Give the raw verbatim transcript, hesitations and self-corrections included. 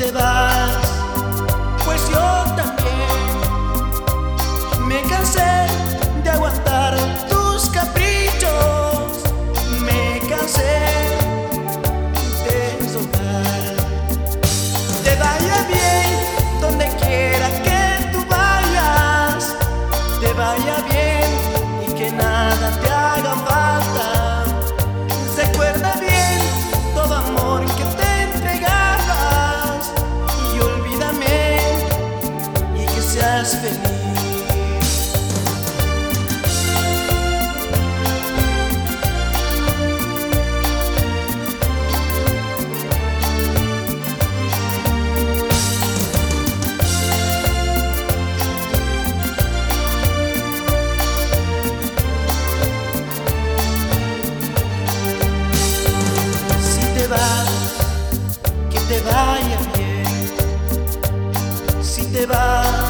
te vas, pues yo también me cansé de aguantar tus caprichos, me cansé de desojar. Te vaya bien donde quiera que tú vayas, te vaya bien y que nada te haga falta. Recuerda bien todo amor que te entregabas y olvídame y que seas feliz. Que te vaya bien, si te vas.